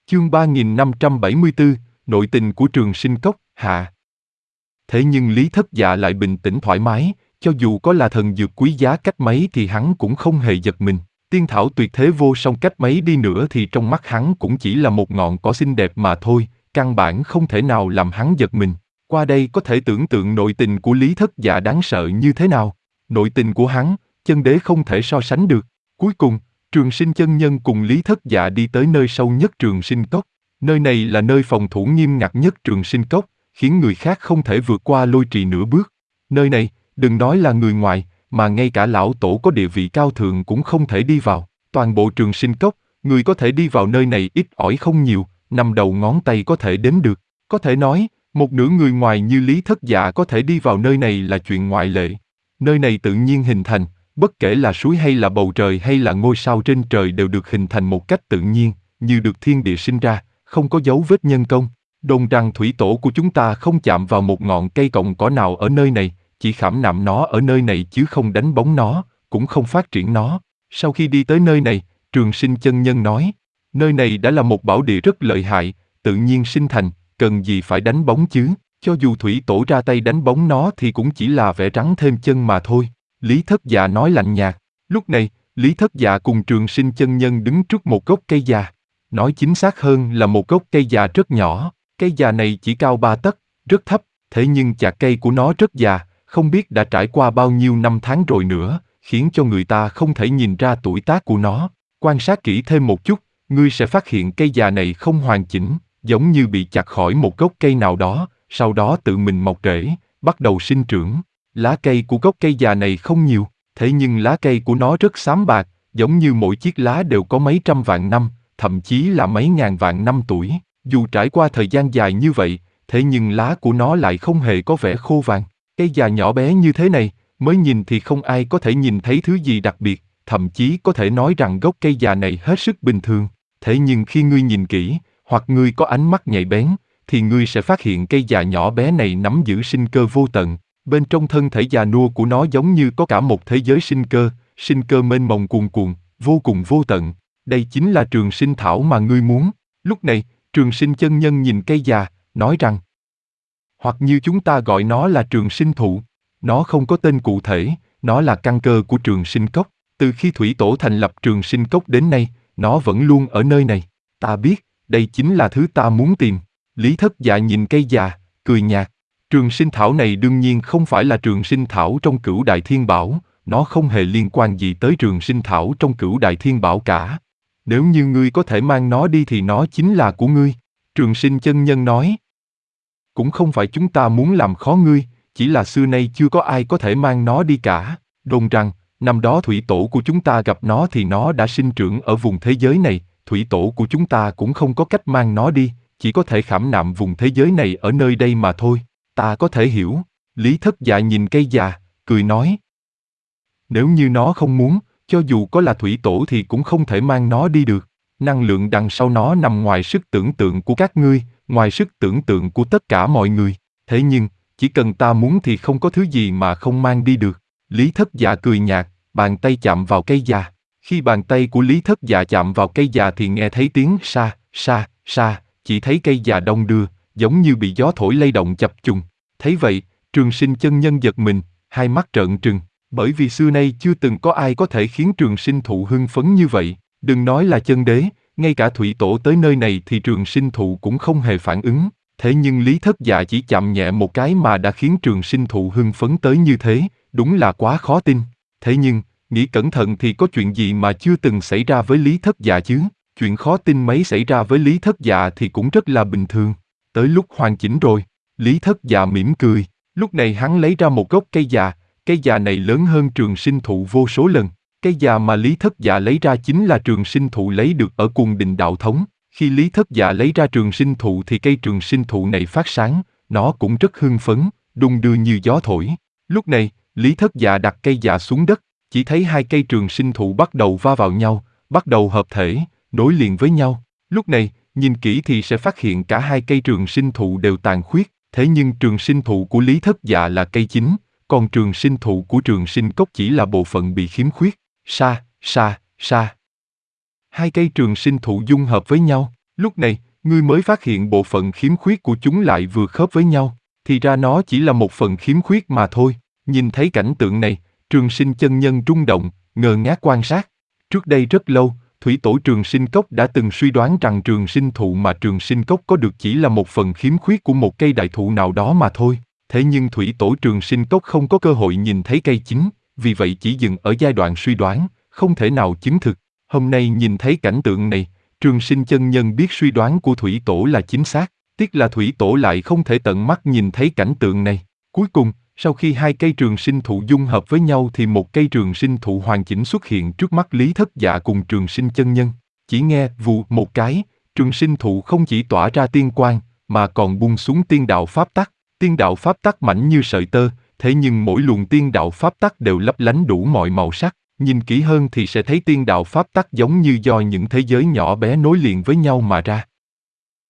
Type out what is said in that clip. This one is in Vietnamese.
Chương 3574, nội tình của Trường Sinh Cốc, hạ. Thế nhưng Lý Thất Dạ lại bình tĩnh thoải mái, cho dù có là thần dược quý giá cách mấy thì hắn cũng không hề giật mình. Tiên thảo tuyệt thế vô song cách mấy đi nữa thì trong mắt hắn cũng chỉ là một ngọn cỏ xinh đẹp mà thôi, căn bản không thể nào làm hắn giật mình. Qua đây có thể tưởng tượng nội tình của Lý Thất Dạ đáng sợ như thế nào. Nội tình của hắn, chân đế không thể so sánh được. Cuối cùng, Trường Sinh chân nhân cùng Lý Thất Dạ đi tới nơi sâu nhất Trường Sinh Cốc. Nơi này là nơi phòng thủ nghiêm ngặt nhất Trường Sinh Cốc, khiến người khác không thể vượt qua lôi trì nửa bước. Nơi này, đừng nói là người ngoài, mà ngay cả lão tổ có địa vị cao thượng cũng không thể đi vào. Toàn bộ Trường Sinh Cốc, người có thể đi vào nơi này ít ỏi không nhiều, nằm đầu ngón tay có thể đếm được. Có thể nói, một nửa người ngoài như Lý Thất Dạ có thể đi vào nơi này là chuyện ngoại lệ. Nơi này tự nhiên hình thành, bất kể là suối hay là bầu trời hay là ngôi sao trên trời đều được hình thành một cách tự nhiên, như được thiên địa sinh ra, không có dấu vết nhân công. Đồn rằng thủy tổ của chúng ta không chạm vào một ngọn cây cọng cỏ nào ở nơi này, chỉ khảm nạm nó ở nơi này chứ không đánh bóng nó, cũng không phát triển nó. Sau khi đi tới nơi này, Trường Sinh chân nhân nói, nơi này đã là một bảo địa rất lợi hại, tự nhiên sinh thành, cần gì phải đánh bóng chứ, cho dù thủy tổ ra tay đánh bóng nó thì cũng chỉ là vẽ trắng thêm chân mà thôi. Lý Thất Dạ nói lạnh nhạt. Lúc này, Lý Thất Dạ cùng Trường Sinh chân nhân đứng trước một gốc cây già. Nói chính xác hơn là một gốc cây già rất nhỏ. Cây già này chỉ cao 3 tấc, rất thấp, thế nhưng chạc cây của nó rất già, không biết đã trải qua bao nhiêu năm tháng rồi nữa, khiến cho người ta không thể nhìn ra tuổi tác của nó. Quan sát kỹ thêm một chút, ngươi sẽ phát hiện cây già này không hoàn chỉnh, giống như bị chặt khỏi một gốc cây nào đó, sau đó tự mình mọc rễ, bắt đầu sinh trưởng. Lá cây của gốc cây già này không nhiều, thế nhưng lá cây của nó rất xám bạc, giống như mỗi chiếc lá đều có mấy trăm vạn năm, thậm chí là mấy ngàn vạn năm tuổi. Dù trải qua thời gian dài như vậy, thế nhưng lá của nó lại không hề có vẻ khô vàng. Cây già nhỏ bé như thế này, mới nhìn thì không ai có thể nhìn thấy thứ gì đặc biệt, thậm chí có thể nói rằng gốc cây già này hết sức bình thường. Thế nhưng khi ngươi nhìn kỹ, hoặc ngươi có ánh mắt nhạy bén, thì ngươi sẽ phát hiện cây già nhỏ bé này nắm giữ sinh cơ vô tận. Bên trong thân thể già nua của nó giống như có cả một thế giới sinh cơ mênh mông cuồn cuộn, vô cùng vô tận. Đây chính là Trường Sinh Thảo mà ngươi muốn. Lúc này, Trường Sinh chân nhân nhìn cây già, nói rằng, hoặc như chúng ta gọi nó là Trường Sinh Thụ. Nó không có tên cụ thể, nó là căn cơ của Trường Sinh Cốc. Từ khi Thủy Tổ thành lập Trường Sinh Cốc đến nay, nó vẫn luôn ở nơi này. Ta biết, đây chính là thứ ta muốn tìm. Lý Thất Dạ nhìn cây già, cười nhạt. Trường Sinh Thảo này đương nhiên không phải là Trường Sinh Thảo trong Cửu Đại Thiên Bảo, nó không hề liên quan gì tới Trường Sinh Thảo trong Cửu Đại Thiên Bảo cả. Nếu như ngươi có thể mang nó đi thì nó chính là của ngươi. Trường Sinh chân nhân nói. Cũng không phải chúng ta muốn làm khó ngươi, chỉ là xưa nay chưa có ai có thể mang nó đi cả. Đồn rằng, năm đó thủy tổ của chúng ta gặp nó thì nó đã sinh trưởng ở vùng thế giới này, thủy tổ của chúng ta cũng không có cách mang nó đi, chỉ có thể khảm nạm vùng thế giới này ở nơi đây mà thôi. Ta có thể hiểu. Lý Thất Dạ nhìn cây già, cười nói. Nếu như nó không muốn, cho dù có là thủy tổ thì cũng không thể mang nó đi được. Năng lượng đằng sau nó nằm ngoài sức tưởng tượng của các ngươi, ngoài sức tưởng tượng của tất cả mọi người. Thế nhưng, chỉ cần ta muốn thì không có thứ gì mà không mang đi được. Lý Thất Dạ cười nhạt, bàn tay chạm vào cây già. Khi bàn tay của Lý Thất Dạ chạm vào cây già thì nghe thấy tiếng sa, sa, sa, chỉ thấy cây già đong đưa, giống như bị gió thổi lay động chập trùng. Thấy vậy, Trường Sinh chân nhân giật mình, hai mắt trợn trừng, bởi vì xưa nay chưa từng có ai có thể khiến Trường Sinh thụ hưng phấn như vậy. Đừng nói là chân đế, ngay cả thủy tổ tới nơi này thì Trường Sinh thụ cũng không hề phản ứng. Thế nhưng Lý Thất Dạ chỉ chạm nhẹ một cái mà đã khiến Trường Sinh thụ hưng phấn tới như thế, đúng là quá khó tin. Thế nhưng, nghĩ cẩn thận thì có chuyện gì mà chưa từng xảy ra với Lý Thất Dạ chứ? Chuyện khó tin mấy xảy ra với Lý Thất Dạ thì cũng rất là bình thường. Tới lúc hoàn chỉnh rồi, Lý Thất Dạ mỉm cười. Lúc này hắn lấy ra một gốc cây già này lớn hơn Trường Sinh thụ vô số lần. Cây già mà Lý Thất Dạ lấy ra chính là Trường Sinh thụ lấy được ở Cuồng Đình Đạo Thống. Khi Lý Thất Dạ lấy ra Trường Sinh thụ thì cây Trường Sinh thụ này phát sáng, nó cũng rất hưng phấn, đung đưa như gió thổi. Lúc này, Lý Thất Dạ đặt cây già xuống đất, chỉ thấy hai cây Trường Sinh thụ bắt đầu va vào nhau, bắt đầu hợp thể, nối liền với nhau. Lúc này, nhìn kỹ thì sẽ phát hiện cả hai cây Trường Sinh thụ đều tàn khuyết, thế nhưng Trường Sinh thụ của Lý Thất Dạ là cây chính, còn Trường Sinh thụ của Trường Sinh Cốc chỉ là bộ phận bị khiếm khuyết. Sa, sa, sa. Hai cây Trường Sinh thụ dung hợp với nhau, Lúc này, ngươi mới phát hiện bộ phận khiếm khuyết của chúng lại vừa khớp với nhau, thì ra nó chỉ là một phần khiếm khuyết mà thôi. Nhìn thấy cảnh tượng này, Trường Sinh chân nhân rung động, ngơ ngác quan sát. Trước đây rất lâu, Thủy Tổ Trường Sinh Cốc đã từng suy đoán rằng Trường Sinh Thụ mà Trường Sinh Cốc có được chỉ là một phần khiếm khuyết của một cây đại thụ nào đó mà thôi. Thế nhưng Thủy Tổ Trường Sinh Cốc không có cơ hội nhìn thấy cây chính, vì vậy chỉ dừng ở giai đoạn suy đoán, không thể nào chứng thực. Hôm nay nhìn thấy cảnh tượng này, Trường Sinh chân nhân biết suy đoán của Thủy Tổ là chính xác, tiếc là Thủy Tổ lại không thể tận mắt nhìn thấy cảnh tượng này. Cuối cùng, sau khi hai cây trường sinh thụ dung hợp với nhau thì một cây trường sinh thụ hoàn chỉnh xuất hiện trước mắt Lý Thất Dạ cùng Trường Sinh chân nhân. Chỉ nghe vù một cái, trường sinh thụ không chỉ tỏa ra tiên quang, mà còn buông xuống tiên đạo pháp tắc. Tiên đạo pháp tắc mảnh như sợi tơ, thế nhưng mỗi luồng tiên đạo pháp tắc đều lấp lánh đủ mọi màu sắc. Nhìn kỹ hơn thì sẽ thấy tiên đạo pháp tắc giống như do những thế giới nhỏ bé nối liền với nhau mà ra.